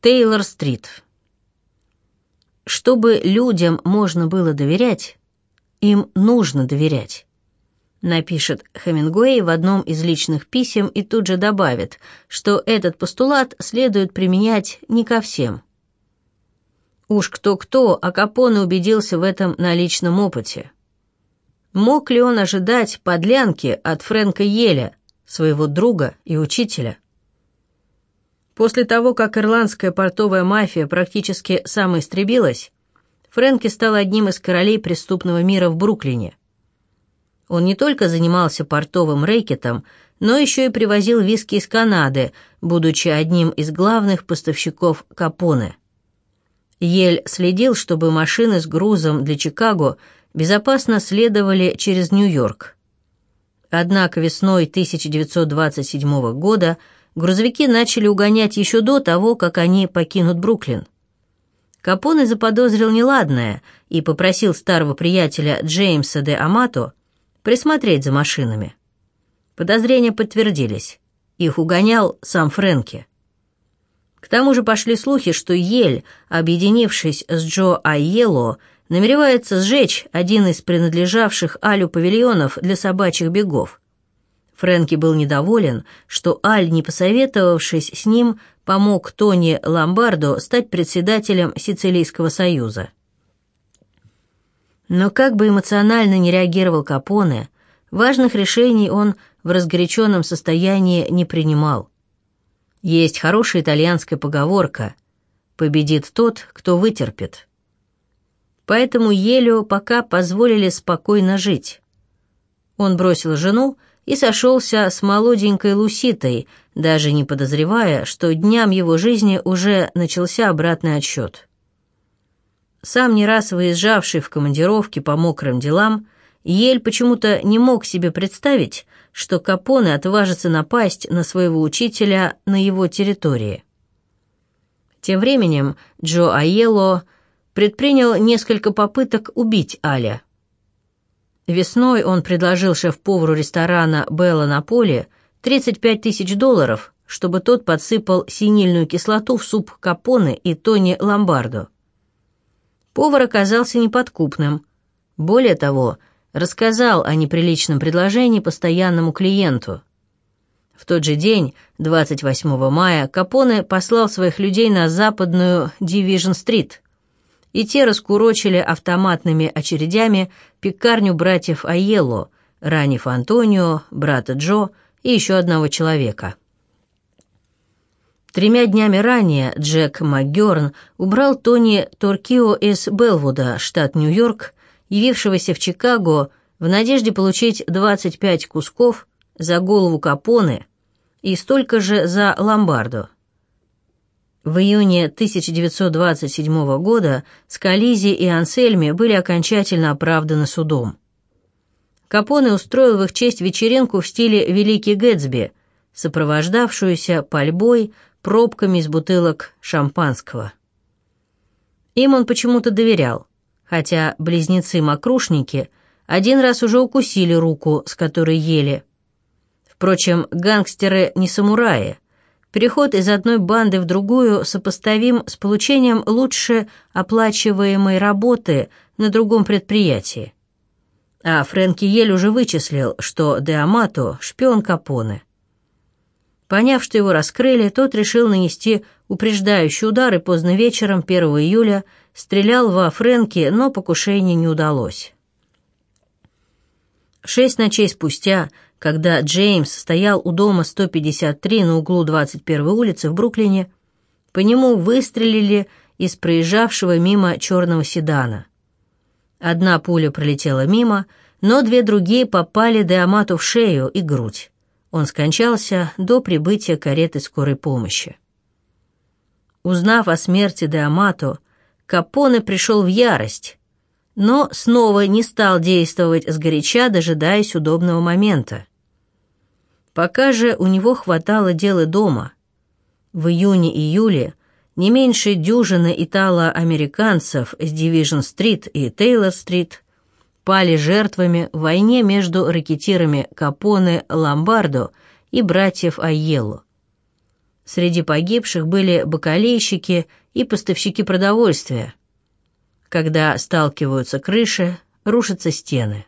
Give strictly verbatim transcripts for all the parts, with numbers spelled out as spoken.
Тейлор-стрит. Чтобы людям можно было доверять, им нужно доверять, напишет Хемингуэй в одном из личных писем и тут же добавит, что этот постулат следует применять не ко всем. Уж кто-кто, а Капоне убедился в этом на личном опыте. Мог ли он ожидать подлянки от Фрэнка Йеля, своего друга и учителя? После того, как ирландская портовая мафия практически самоистребилась, Фрэнки стал одним из королей преступного мира в Бруклине. Он не только занимался портовым рэкетом, но еще и привозил виски из Канады, будучи одним из главных поставщиков Капоне. Йель следил, чтобы машины с грузом для Чикаго безопасно следовали через Нью-Йорк. Однако весной тысяча девятьсот двадцать седьмого года грузовики начали угонять еще до того, как они покинут Бруклин. Капоне заподозрил неладное и попросил старого приятеля Джеймса де Амато присмотреть за машинами. Подозрения подтвердились. Их угонял сам Фрэнки. К тому же пошли слухи, что Йель, объединившись с Джо Айелло, намеревается сжечь один из принадлежавших Алю павильонов для собачьих бегов. Фрэнки был недоволен, что Аль, не посоветовавшись с ним, помог Тони Ломбардо стать председателем Сицилийского союза. Но как бы эмоционально не реагировал Капоне, важных решений он в разгоряченном состоянии не принимал. Есть хорошая итальянская поговорка «победит тот, кто вытерпит». Поэтому Йелю пока позволили спокойно жить. Он бросил жену и сошелся с молоденькой Луситой, даже не подозревая, что дням его жизни уже начался обратный отсчет. Сам не раз выезжавший в командировки по мокрым делам, Йель почему-то не мог себе представить, что Капоне отважится напасть на своего учителя на его территории. Тем временем Джо Айелло предпринял несколько попыток убить Аля. Весной он предложил шеф-повару ресторана «Белла на поле» тридцать пять тысяч долларов, чтобы тот подсыпал синильную кислоту в суп Капоне и Тони Ломбардо. Повар оказался неподкупным. Более того, рассказал о неприличном предложении постоянному клиенту. В тот же день, двадцать восьмого мая, Капоне послал своих людей на западную Дивижн-стрит, и те раскурочили автоматными очередями пекарню братьев Айелло, ранив Антонио, брата Джо и еще одного человека. Тремя днями ранее Джек МакГерн убрал Тони Торкио из Белвуда, штат Нью-Йорк, явившегося в Чикаго в надежде получить двадцать пять кусков за голову Капоне и столько же за Ломбардо. В июне тысяча девятьсот двадцать седьмого года Скализи и Ансельми были окончательно оправданы судом. Капоне устроил в их честь вечеринку в стиле «Великий Гэтсби», сопровождавшуюся пальбой, пробками из бутылок шампанского. Им он почему-то доверял, хотя близнецы-мокрушники один раз уже укусили руку, с которой ели. Впрочем, гангстеры не самураи. Переход из одной банды в другую сопоставим с получением лучше оплачиваемой работы на другом предприятии. А Фрэнки Йель уже вычислил, что де Амато – шпион Капоне. Поняв, что его раскрыли, тот решил нанести упреждающий удар и поздно вечером первого июля стрелял во Фрэнки, но покушение не удалось. Шесть ночей спустя, когда Джеймс стоял у дома сто пятьдесят три на углу двадцать первой улицы в Бруклине, по нему выстрелили из проезжавшего мимо черного седана. Одна пуля пролетела мимо, но две другие попали де Амато в шею и грудь. Он скончался до прибытия кареты скорой помощи. Узнав о смерти де Амато, Капоне пришел в ярость, но снова не стал действовать сгоряча, дожидаясь удобного момента. Пока же у него хватало дел и дома. В июне-июле не меньше дюжины итало-американцев с Дивижн-стрит и Тейлор-стрит пали жертвами в войне между рэкетирами Капоне, Ломбардо и братьев Айелло. Среди погибших были бакалейщики и поставщики продовольствия. Когда сталкиваются крыши, рушатся стены.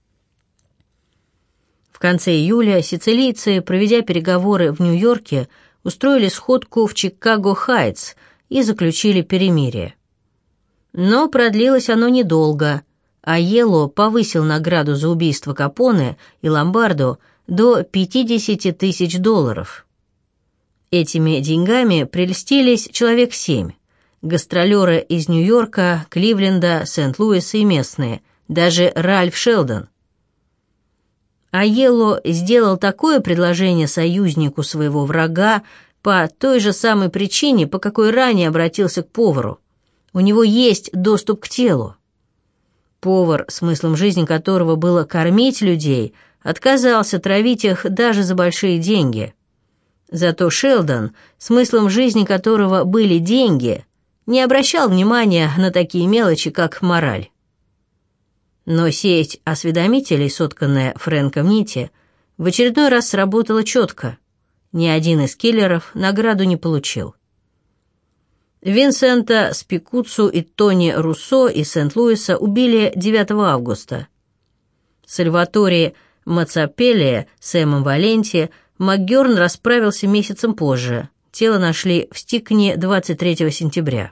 В конце июля сицилийцы, проведя переговоры в Нью-Йорке, устроили сходку в Чикаго-Хайтс и заключили перемирие. Но продлилось оно недолго. Айелло повысил награду за убийство Капоне и Ломбардо до пятьдесят тысяч долларов. Этими деньгами прельстились человек семь. Гастролеры из Нью-Йорка, Кливленда, Сент-Луиса и местные, даже Ральф Шелдон. Айелло сделал такое предложение союзнику своего врага по той же самой причине, по какой ранее обратился к повару. У него есть доступ к телу. Повар, смыслом жизни которого было кормить людей, отказался травить их даже за большие деньги. Зато Шелдон, смыслом жизни которого были деньги, не обращал внимания на такие мелочи, как мораль. Но сеть осведомителей, сотканная Фрэнком Нити, в очередной раз сработала четко. Ни один из киллеров награду не получил. Винсента Спикуцу и Тони Руссо из Сент-Луиса убили девятого августа. Сальватори Мацапелли с Эмом Валенти МакГёрн расправился месяцем позже. Тело нашли в Стикне двадцать третьего сентября.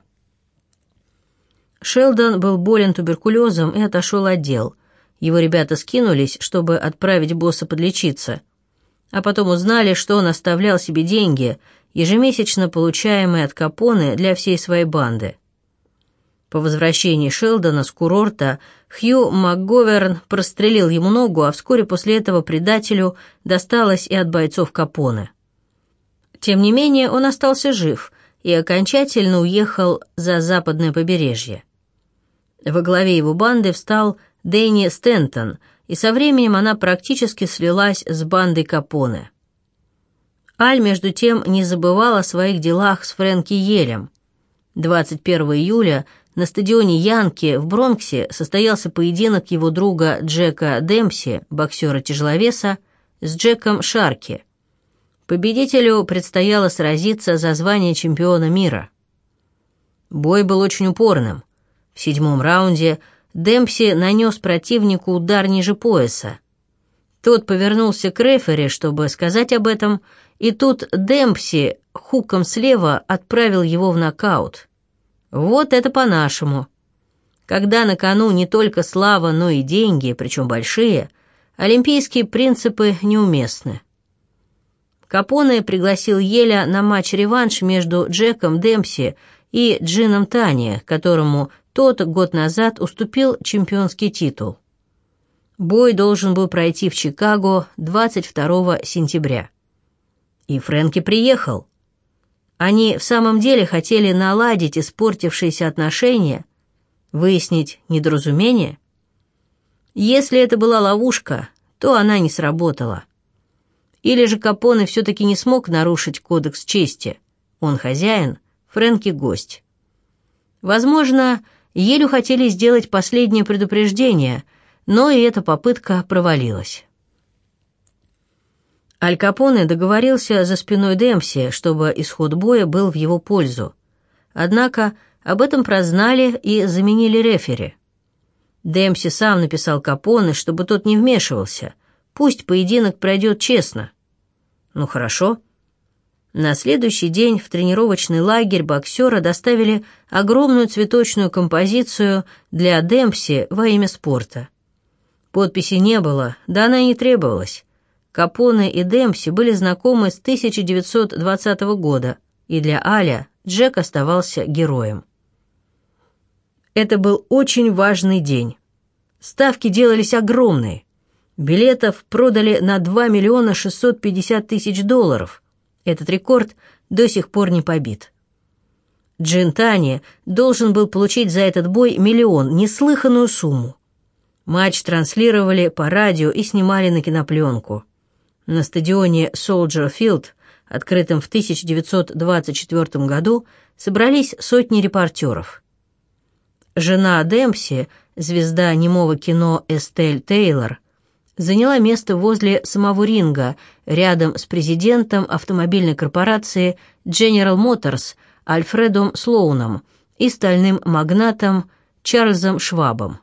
Шелдон был болен туберкулезом и отошел от дел. Его ребята скинулись, чтобы отправить босса подлечиться. А потом узнали, что он оставлял себе деньги, ежемесячно получаемые от Капоне для всей своей банды. По возвращении Шелдона с курорта Хью МакГоверн прострелил ему ногу, а вскоре после этого предателю досталось и от бойцов Капоне. Тем не менее, он остался жив и окончательно уехал за западное побережье. Во главе его банды встал Дэнни Стентон, и со временем она практически слилась с бандой Капоне. Аль, между тем, не забывал о своих делах с Фрэнки Йелем. двадцать первого июля на стадионе Янки в Бронксе состоялся поединок его друга Джека Демпси, боксера-тяжеловеса, с Джеком Шарки. Победителю предстояло сразиться за звание чемпиона мира. Бой был очень упорным. В седьмом раунде Демпси нанес противнику удар ниже пояса. Тот повернулся к рефери, чтобы сказать об этом, и тут Демпси хуком слева отправил его в нокаут. Вот это по-нашему. Когда на кону не только слава, но и деньги, причем большие, олимпийские принципы неуместны. Капоне пригласил Йеля на матч-реванш между Джеком Демпси и Джином Тани, которому тот год назад уступил чемпионский титул. Бой должен был пройти в Чикаго двадцать второго сентября. И Фрэнки приехал. Они в самом деле хотели наладить испортившиеся отношения, выяснить недоразумение. Если это была ловушка, то она не сработала. Или же Капоне все-таки не смог нарушить кодекс чести. Он хозяин, Фрэнки гость. Возможно, Йелю хотели сделать последнее предупреждение, но и эта попытка провалилась. Аль Капоне договорился за спиной Демпси, чтобы исход боя был в его пользу. Однако об этом прознали и заменили рефери. Демпси сам написал Капоне, чтобы тот не вмешивался. Пусть поединок пройдет честно. Ну хорошо. На следующий день в тренировочный лагерь боксера доставили огромную цветочную композицию для Демпси во имя спорта. Подписи не было, да она и не требовалась. Капоне и Демпси были знакомы с тысяча девятьсот двадцатого года, и для Аля Джек оставался героем. Это был очень важный день. Ставки делались огромные. Билетов продали на два миллиона шестьсот пятьдесят тысяч долларов. Этот рекорд до сих пор не побит. Джин Тани должен был получить за этот бой миллион, неслыханную сумму. Матч транслировали по радио и снимали на кинопленку. На стадионе Soldier Field, открытом в тысяча девятьсот двадцать четвёртом году, собрались сотни репортеров. Жена Демпси, звезда немого кино Эстель Тейлор, заняла место возле самого ринга, рядом с президентом автомобильной корпорации General Motors Альфредом Слоуном и стальным магнатом Чарльзом Швабом.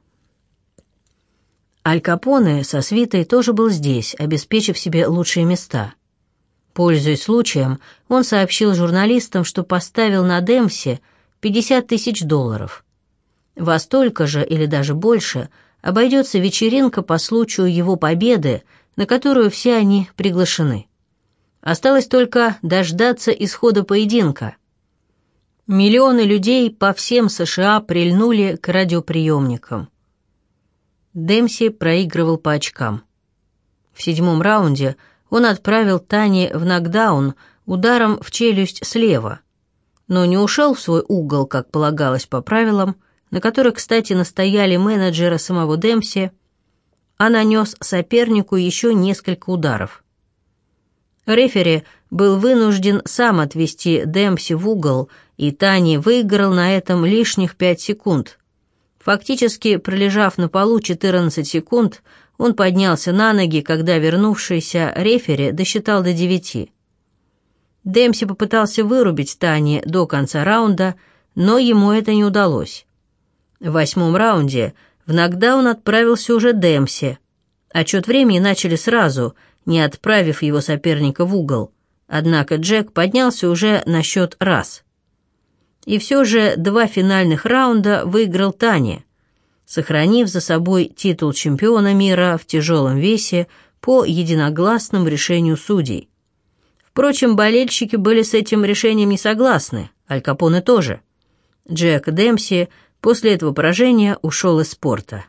Аль Капоне со свитой тоже был здесь, обеспечив себе лучшие места. Пользуясь случаем, он сообщил журналистам, что поставил на Демпси пятьдесят тысяч долларов. Во столько же или даже больше обойдется вечеринка по случаю его победы, на которую все они приглашены. Осталось только дождаться исхода поединка. Миллионы людей по всем США прильнули к радиоприемникам. Демпси проигрывал по очкам. В седьмом раунде он отправил Тани в нокдаун ударом в челюсть слева, но не ушел в свой угол, как полагалось по правилам, на которых, кстати, настояли менеджеры самого Демпси, а нанес сопернику еще несколько ударов. Рефери был вынужден сам отвести Демпси в угол, и Тани выиграл на этом лишних пять секунд. Фактически, пролежав на полу четырнадцать секунд, он поднялся на ноги, когда вернувшийся рефери досчитал до девяти. Демпси попытался вырубить Тани до конца раунда, но ему это не удалось. В восьмом раунде в нокдаун отправился уже Демпси. Отчет времени начали сразу, не отправив его соперника в угол. Однако Джек поднялся уже на счет раз. И все же два финальных раунда выиграл Тани, сохранив за собой титул чемпиона мира в тяжелом весе по единогласному решению судей. Впрочем, болельщики были с этим решением не согласны, Аль Капоне тоже. Джек Демпси после этого поражения ушел из спорта.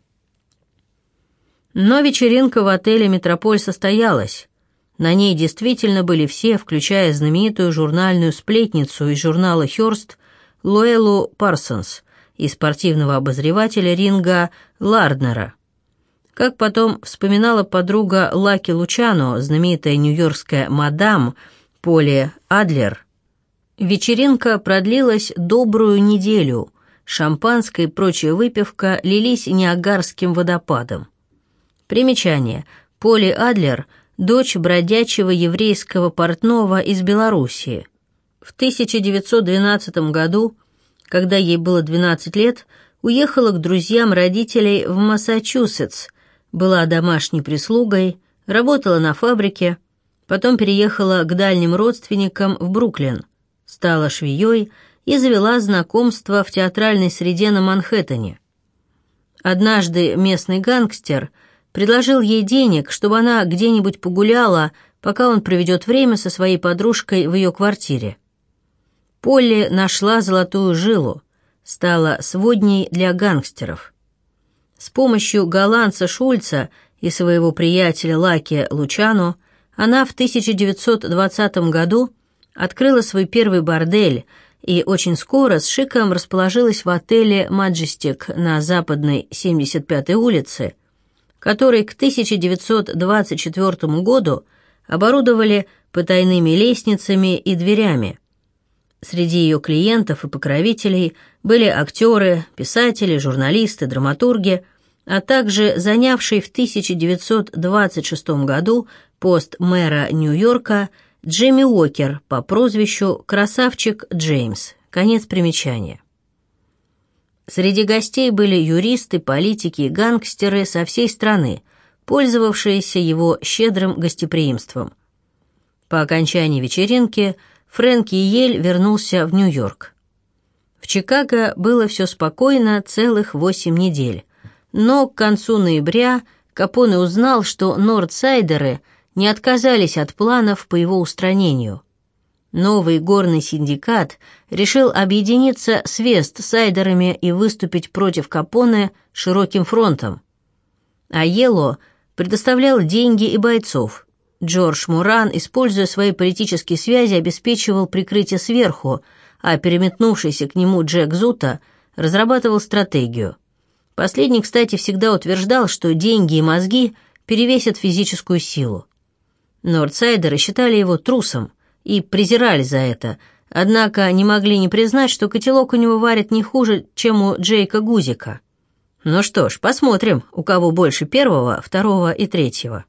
Но вечеринка в отеле «Метрополь» состоялась. На ней действительно были все, включая знаменитую журнальную сплетницу из журнала «Хёрст» Луэллу Парсонс и спортивного обозревателя ринга Ларднера. Как потом вспоминала подруга Лаки Лучано, знаменитая нью-йоркская мадам Поли Адлер, вечеринка продлилась добрую неделю, шампанское и прочая выпивка лились Ниагарским водопадом. Примечание. Поли Адлер – дочь бродячего еврейского портного из Белоруссии. В тысяча девятьсот двенадцатом году, когда ей было двенадцать лет, уехала к друзьям родителей в Массачусетс, была домашней прислугой, работала на фабрике, потом переехала к дальним родственникам в Бруклин, стала швеей и завела знакомство в театральной среде на Манхэттене. Однажды местный гангстер предложил ей денег, чтобы она где-нибудь погуляла, пока он проведет время со своей подружкой в ее квартире. Полли нашла золотую жилу, стала сводней для гангстеров. С помощью голландца Шульца и своего приятеля Лаки Лучано она в тысяча девятьсот двадцатом году открыла свой первый бордель и очень скоро с шиком расположилась в отеле «Маджестик» на западной семьдесят пятой улице, который к тысяча девятьсот двадцать четвёртому году оборудовали потайными лестницами и дверями. Среди ее клиентов и покровителей были актеры, писатели, журналисты, драматурги, а также занявший в тысяча девятьсот двадцать шестом году пост мэра Нью-Йорка Джимми Уокер по прозвищу «Красавчик Джеймс». Конец примечания. Среди гостей были юристы, политики и гангстеры со всей страны, пользовавшиеся его щедрым гостеприимством. По окончании вечеринки Фрэнки Йель вернулся в Нью-Йорк. В Чикаго было все спокойно целых восемь недель, но к концу ноября Капоне узнал, что нордсайдеры не отказались от планов по его устранению. Новый горный синдикат решил объединиться с вестсайдерами и выступить против Капоне широким фронтом. Айелло предоставлял деньги и бойцов. Джордж Муран, используя свои политические связи, обеспечивал прикрытие сверху, а переметнувшийся к нему Джек Зута разрабатывал стратегию. Последний, кстати, всегда утверждал, что деньги и мозги перевесят физическую силу. Нордсайдеры считали его трусом и презирали за это, однако не могли не признать, что котелок у него варит не хуже, чем у Джейка Гузика. Ну что ж, посмотрим, у кого больше первого, второго и третьего.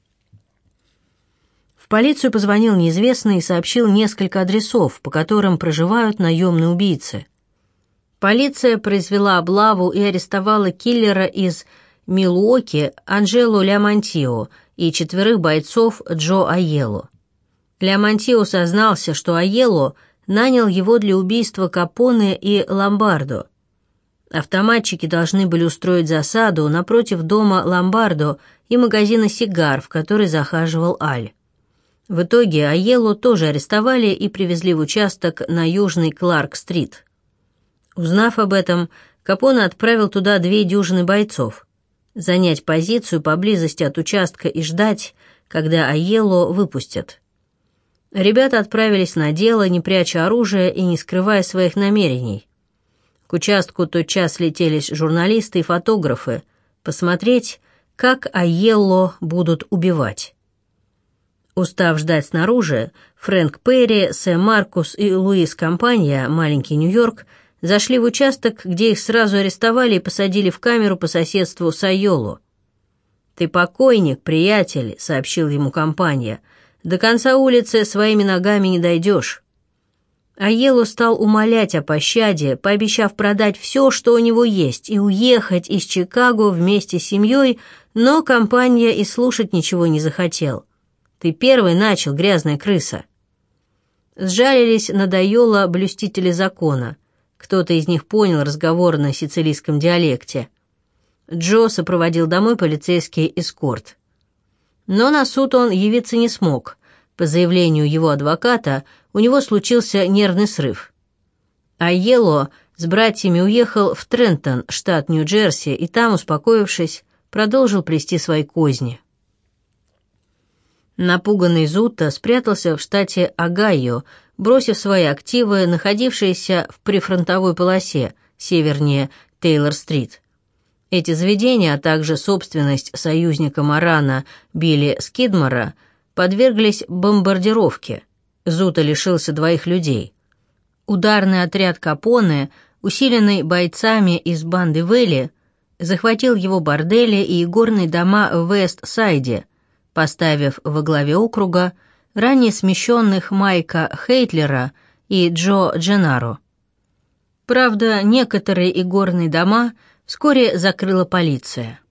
В полицию позвонил неизвестный и сообщил несколько адресов, по которым проживают наемные убийцы. Полиция произвела облаву и арестовала киллера из Милуоки Анджело Леомантио и четверых бойцов Джо Айелло. Леомантио сознался, что Айелло нанял его для убийства Капоне и Ломбардо. Автоматчики должны были устроить засаду напротив дома Ломбардо и магазина сигар, в который захаживал Аль. В итоге Айелло тоже арестовали и привезли в участок на Южной Кларк-стрит. Узнав об этом, Капоне отправил туда две дюжины бойцов занять позицию поблизости от участка и ждать, когда Айелло выпустят. Ребята отправились на дело, не пряча оружие и не скрывая своих намерений. К участку тотчас слетелись журналисты и фотографы посмотреть, как Айелло будут убивать. Устав ждать снаружи, Фрэнк Перри, Сэм Маркус и Луис Компанья, маленький Нью-Йорк, зашли в участок, где их сразу арестовали и посадили в камеру по соседству с Айелло. «Ты покойник, приятель», — сообщил ему Компанья. «До конца улицы своими ногами не дойдешь». Айелло стал умолять о пощаде, пообещав продать все, что у него есть, и уехать из Чикаго вместе с семьей, но Компанья и слушать ничего не захотел. «Ты первый начал, грязная крыса». Сжалились над Айелло блюстители закона. Кто-то из них понял разговор на сицилийском диалекте. Джо сопроводил домой полицейский эскорт. Но на суд он явиться не смог. По заявлению его адвоката, у него случился нервный срыв. Айелло с братьями уехал в Трентон, штат Нью-Джерси, и там, успокоившись, продолжил плести свои козни. Напуганный Зутто спрятался в штате Огайо, бросив свои активы, находившиеся в прифронтовой полосе, севернее Тейлор-стрит. Эти заведения, а также собственность союзника Морана Билли Скидмора, подверглись бомбардировке. Зутто лишился двоих людей. Ударный отряд Капоне, усиленный бойцами из банды Вэлли, захватил его бордели и игорные дома в Вест-Сайде, поставив во главе округа ранее смещенных Майка Хейтлера и Джо Дженаро. Правда, некоторые игорные дома вскоре закрыла полиция.